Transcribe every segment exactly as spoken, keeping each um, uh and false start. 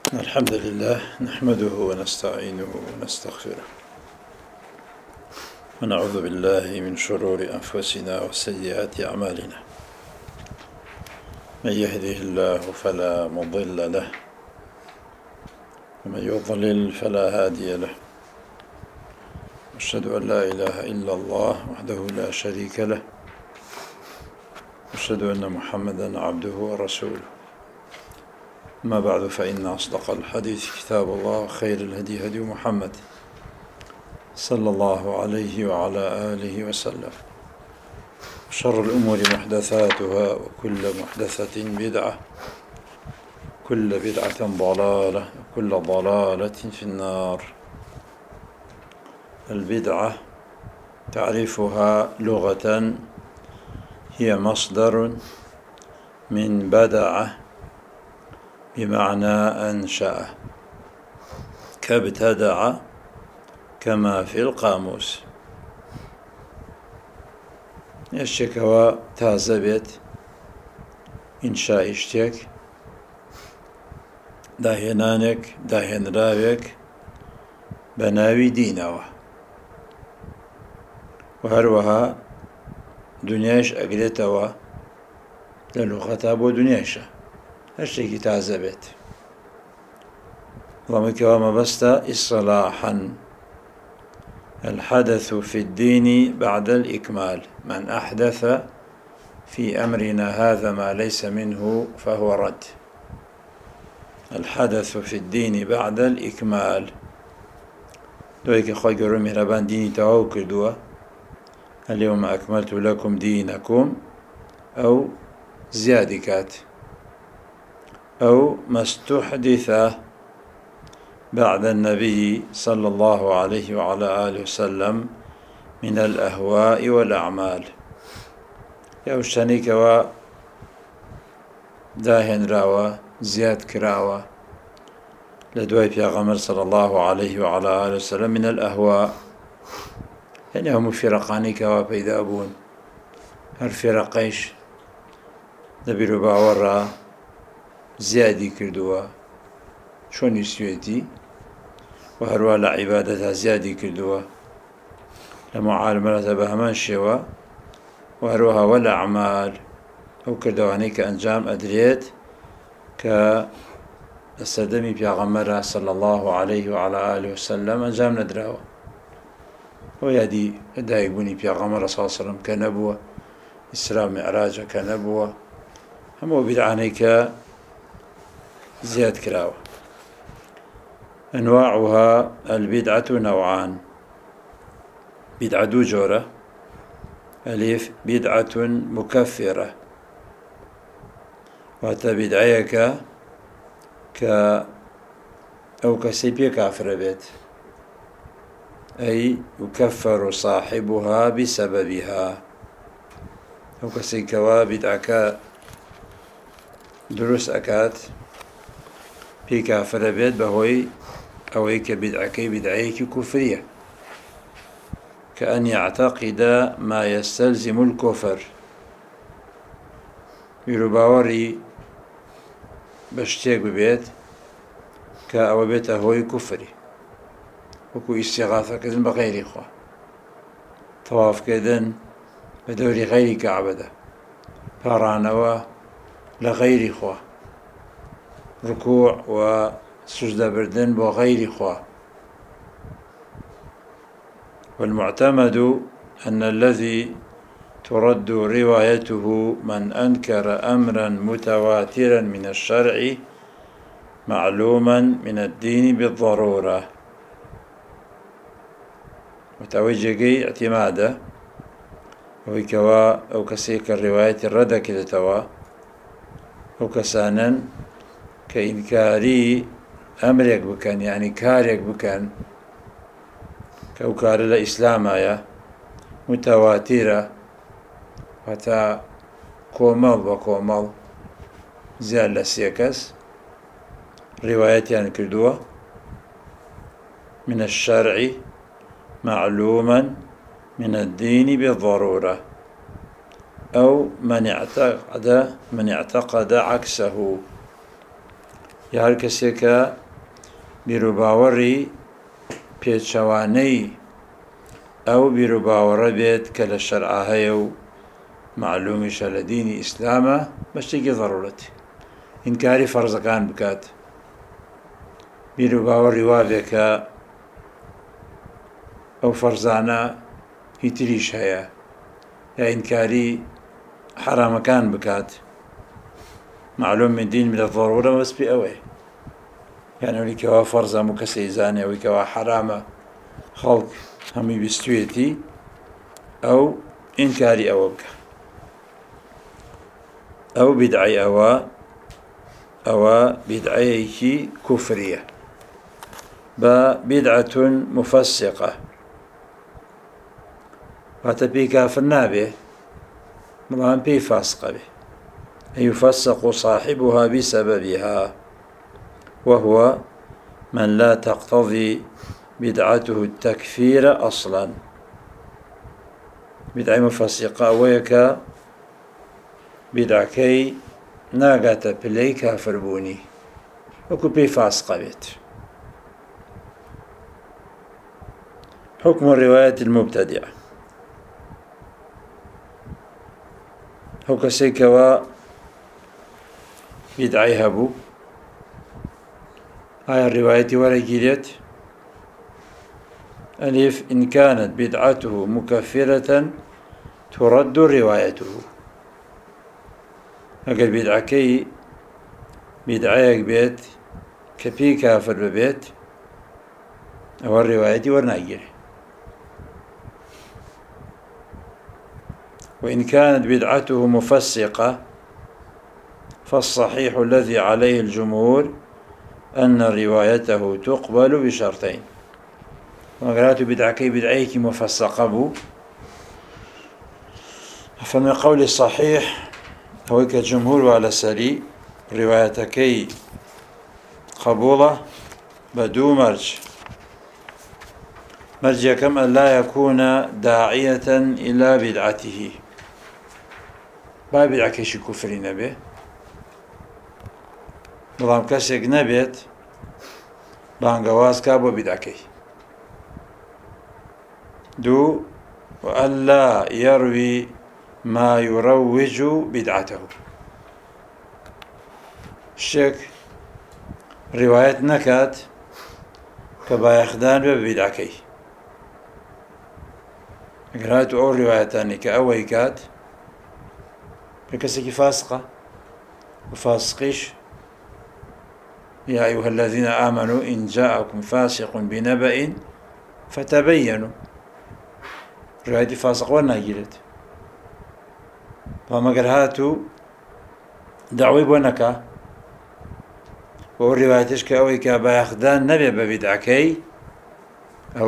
الحمد لله نحمده ونستعينه ونستغفره ونعوذ بالله من شرور أنفسنا وسيئات أعمالنا. من يهده الله فلا مضل له ومن يضلل فلا هادي له. أشهد أن لا إله إلا الله وحده لا شريك له. أشهد أن محمدا عبده ورسوله. أما بعد، فإن أصدق الحديث كتاب الله، خير الهدي هدي محمد صلى الله عليه وعلى آله وسلم. شر الأمور محدثاتها، وكل محدثة بدعة، كل بدعة ضلالة، وكل ضلالة في النار. البدعة تعريفها لغة هي مصدر من بدع بمعنى أنشأ، كابتدع كما في القاموس. الشكوى تازبت إنشاء اشتك داهنانك داهن راوك بناوي دينوا، وهروها دنياش أقلتوا للغة أبو دنياشا هالشيء تازبت ضمك وما بست إصلاحا. الحدث في الدين بعد الإكمال، من أحدث في أمرنا هذا ما ليس منه فهو رد. الحدث في الدين بعد الإكمال دويك خوي قرر مهربان ديني تواو كردوا، اليوم أكملت لكم دينكم، أو زيادكات، أو ما استحدث بعد النبي صلى الله عليه وعلى آله وسلم من الأهواء والأعمال. يوشتنيك و داهن راوة زياد كراوة لدواي بيغمر صلى الله عليه وعلى آله وسلم من الأهواء، يعني هم فرقانيك وبيدا أبون هر فرقيش دبيرو باورا زيادي كردوا شون يسويتي، وهروا لعبادتها زيادي كردوا لمعالمة بهمان شوا، وهروها والأعمال أو كردواني كأنجام أدريت كالسدمي بيغمرة صلى الله عليه وعلى آله وسلم أنجام ندراوه. ويدي دايبوني بيغمرة صلى الله عليه وسلم كنبوة، إسراء معراج كنبوة، هم بدعانيك زياد كراوة. أنواعها البدعة نوعان: بدعة دو جورة، ألف بدعة مكفرة، واتا بدعيك ك أو كسيبيا كافر بيت، أي يكفر صاحبها بسببها، أو كسيكوا بدعك دروس أكات في كافر بيت بهوي أويك بدعكي بدعيك كفرية، كأن يعتقد ما يستلزم الكفر، يرباوري بشتيك ببيت كأو بيت هوي كفري، وكو استغاثة كذن بغير إخوة، طواف كذن بدوري غير كعبدة، فرانوا لغير إخوة، ركوع وسجدة بردن بغير إخوة. والمعتمد أن الذي ترد روايته من أنكر أمرا متواترا من الشرع معلوما من الدين بالضرورة. وتوجهي اعتماده ويكوا أو كسيك الرواية الردى كذا توا أو كسانا كإنكاري أمرك بكان، يعني كارك بكان كوكار الإسلام يا متواترة، حتى كومل وكومل زال لسيكس روايات يعني كردوة من الشرع معلوما من الدين بالضرورة، أو من اعتقد من اعتقد عكسه، یا هەر کەسێک کە بیرروباوەڕی پێچەوانەی ئەو بیرروباوەڕە بێت کە لە شەرعا هەیە و معلومیشە لە دینی ئیسلامە بە شتێکی ضرورەتی ئینکاری فەرزەکان بکات بیرروباوەڕی وا بێ کە ئەو فەرزانە هی تریش هەیە یا ئینکاری حرامەکان بکات معلوم من دین من الضرورة بس بی ئەوەی یعنی ئەوەی کەوا فەرزە هەموو کەسێک زانێ ئەوەی کەوا حرامە خەڵک هەمووی بیستوێتی ئەو ئینکاری ئەوە بکە ئەو بیدعەی ئەوە ئەوە بیدعەیەکی کوفریە بە بیدعەتون مفەسقە واتە پێی کافر نابێ بەڵام پێی فاسقە بێ يفسق صاحبها بسببها وهو من لا تقتضي بدعته التكفير أصلا بدعة مفسقة ويك بدعكي ناقات بلي كافر بوني وكو بي فاسقة بيت حكم الرواية المبتدعة هو كسيكوا بدعي هبو هاي الرواية ورقيلت ألف إن كانت بدعته مكفرة ترد روايته أقل بدعكي بدعيك بيت كبي كافر ببيت أو الرواية ورناقل وإن كانت بدعته مفسقة فالصحيح الذي عليه الجمهور أن روايته تقبل بشرطين وقالت بدعكي بدعيك مفسقة بو فمن قول الصحيح هو كجمهور وعلى سري روايتكي قبولة بدو مرج مرج كم أن لا يكون داعية إلى بدعته با بدعكيش كفرين به بەڵام کەسێک نەبێت بانگەواز کا بۆ بیدعەکەی دوو وألا يروي ما يروج بدعته شێک ڕیوایەت نەکات کە بایەخدان بێ بە بیدعەکەی ئەگەر هاتوو ئەو ڕیوایەتانی کە ئەوەی کات پێ کەسێکی فاسقە و فاسقیش يا أيها الذين آمنوا إن جاءكم فاسق بنبأ فتبينوا رواية فاسق ورناقلت فما قال هاتوا دعوي بونكا والروايتش كأوي كابا يخدان نبي ببدعكي هو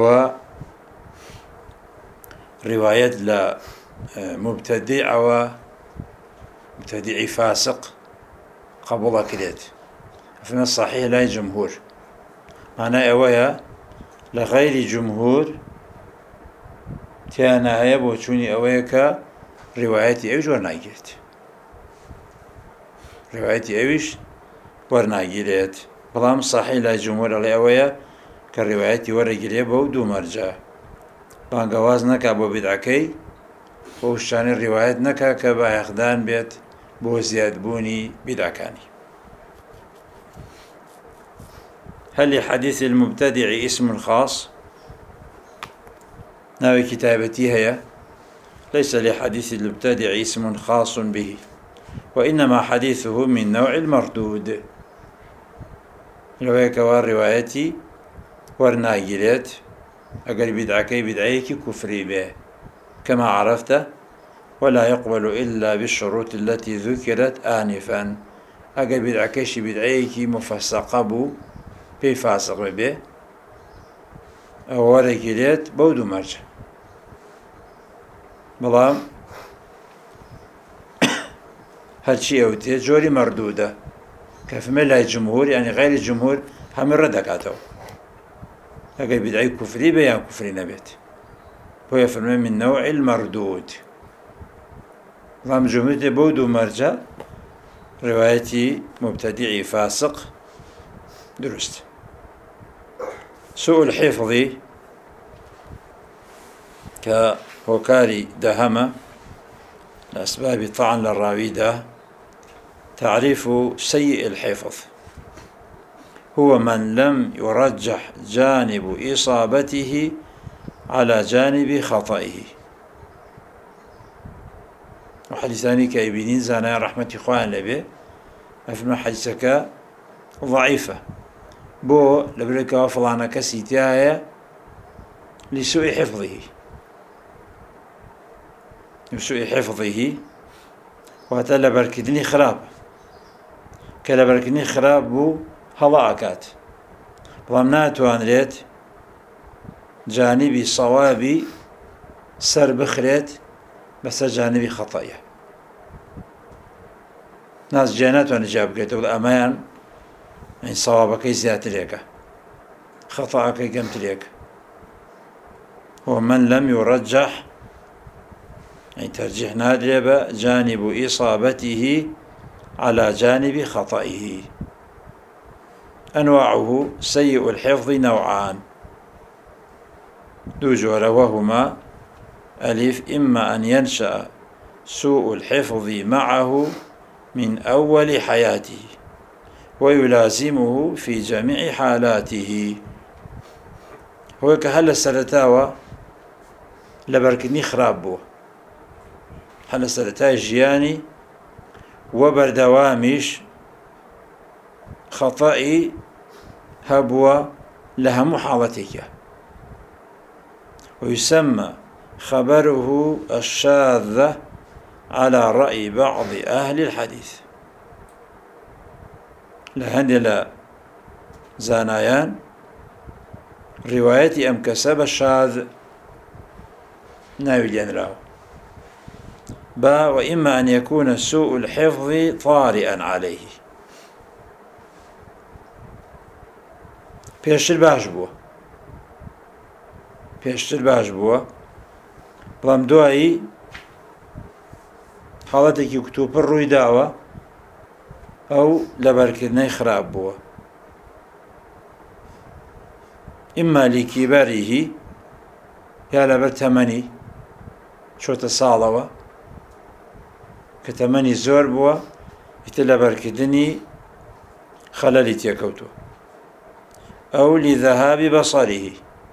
رواية لا مبتدع أو مبتدع فاسق قبول كليت فمن الصحيح لا جمهور معناه أويا لغير جمهور تيانا هيا بوچوني أويا كا روايتي أوش ورناقلت روايتي أوش ورناقلت بلام صحيح لا جمهور على أويا كالروايتي ورقلية بودو مرجع بانقواز نكا بو بدعكي ووشان الروايات نكا كبا يخدان بيت بو زياد بوني بدعكاني هل لحديث المبتدع اسم خاص؟ ناوي كتابتي هي ليس لحديث المبتدع اسم خاص به وإنما حديثه من نوع المردود لو هيك روايتي ورناقلت أقل بدعكي بدعيك كفري به كما عرفت ولا يقبل إلا بالشروط التي ذكرت آنفا أقل بدعكيش بدعيك مفسق بو بي فاسق به أو رجليت بودو مرجع بلام هالشي أوتي جوري مردودة كفما لا الجمهور يعني غير الجمهور هم الردكاتو أقل بدعي كفري بيان كفري نبيت هو يفرمي من نوع المردود بلام جمهور بودو مرجع روايتي مبتدعي فاسق درست. سوء الحفظ كهوكاري دهمة لأسباب طعن للراوي ده. تعريف سيء الحفظ هو من لم يرجح جانب إصابته على جانب خطئه. وحديثاني كابنين زانا رحمة إخوان لبي أفهم حديثك ضعيفة بو لبرك وفلانا كسيتايا لسوء حفظه لسوء حفظه وهذا لبركدني خراب كلبركدني خراب بو هلاكات ضمنات وانريت جانبي صوابي سر بخريت بس جانبي خطأيه ناس جانات وانا جاب قلت امان يعني صوابك زيادة ليك خطأك قمت ليك. ومن لم يرجح يعني ترجيح نادر جانب إصابته على جانب خطئه. أنواعه سيء الحفظ نوعان دو جورة وهما ألف إما أن ينشأ سوء الحفظ معه من أول حياته ويلازمه في جميع حالاته. هو كهل السرتاوى لبركني خراب بو هل السرتاوى جياني وبردوامش خطأي هبوا لها محالتك ويسمى خبره الشاذ على رأي بعض أهل الحديث. لهندلا زانايان روايتي أم كسب الشاذ ناوي راو با وإما أن يكون سوء الحفظ طارئا عليه بيشتر باش بوه بيشتر باش بوه بلام دوائي حالتك كتوب الروي داوة أو لبركدني خراب بوه إما لكباره يا لبر تمني شو تصالوا كتمني زور بوه يتلبركدني خلالي تيكوتو أو لذهاب بصره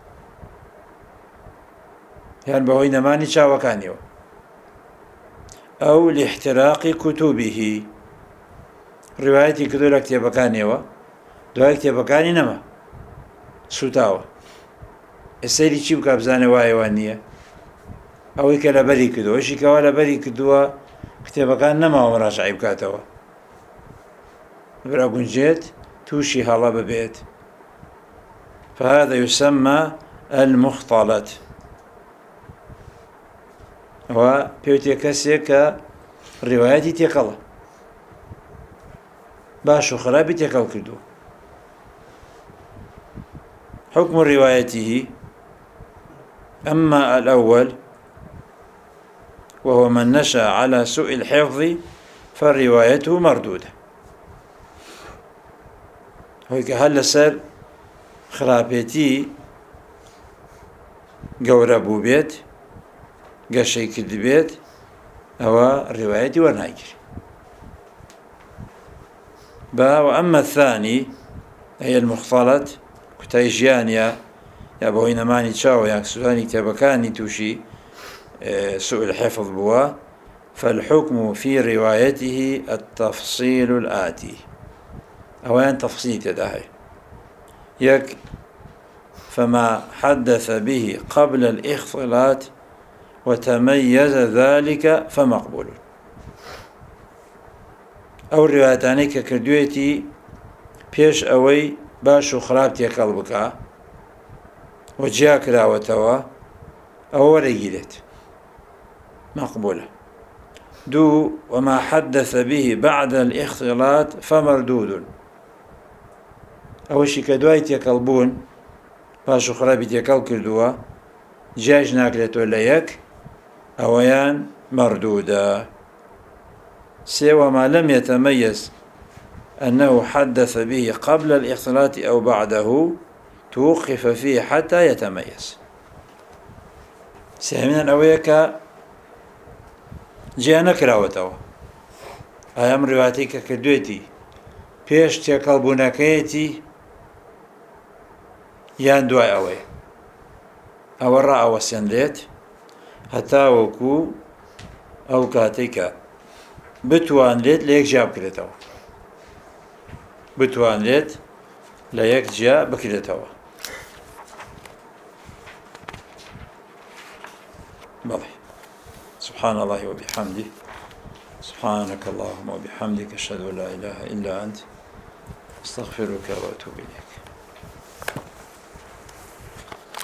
يعني بهوي نماني شاوكانيو أو لاحتراق كتبه روايتي كدو لكتبكانيو دو كتبكاني نما سوتاو السيري چي بك بزاني واي وانية أو يكلا بري كدو وشي كوالا بري كدو كتبكان نما ومراجعي بكاتوا برا قنجيت توشي هلا ببيت فهذا يسمى المختلط وبيوتي كسيك روايتي تيقل باشو خرابي تيقل كدو. حكم روايته أما الأول وهو من نشأ على سوء الحفظ فروايته مردودة. هيك هل سر خرابيتي قوربو بيت قشي كدبيت أو روايتي وناجر با. وأما الثاني هي المختلط كتايجيانيا يا بوين ماني تشاو يا سوداني كتابكاني توشي سوء الحفظ بوا فالحكم في روايته التفصيل الآتي. أولا تفصيل تداهي يك فما حدث به قبل الاختلاط وتميز ذلك فمقبول. أو الروايتاني كردويتي بيش أوي باشو خرابتي قلبك وجاك راوتوا أو رجلت مقبولة. دو وما حدث به بعد الاختلاط فمردود. أول شي كدوايتي قلبون باشو خرابتي قلب كردوا جاج ناكلت ولا يك أويان مردودة. سوى ما لم يتميز أنه حدث به قبل الاختلاط أو بعده توقف فيه حتى يتميز. سێمینان ئەوەیە کە جیا نەکراوەتەوە ئایا ئەم ڕێواتەی کە کردوێتی پێش تێکەڵبوونەکەیەتی یان دوای ئەوەی ئەوە ڕائەوەسێنرێت هەتا وەکو ئەو کاتێک کە بتوانرێت لە یەک جیا بکرێتەوە بتوانرێت لە یەک جیا بکرێتەوە. بەڵێ سبحان الله وبحمده سبحانك اللهم وبحمدك أشهد أن لا إله إلا أنت أستغفرك وأتوب إليك.